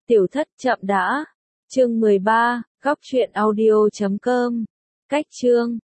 Tiểu thất chậm đã. Chương 13, góc truyện audio.com. Cách chương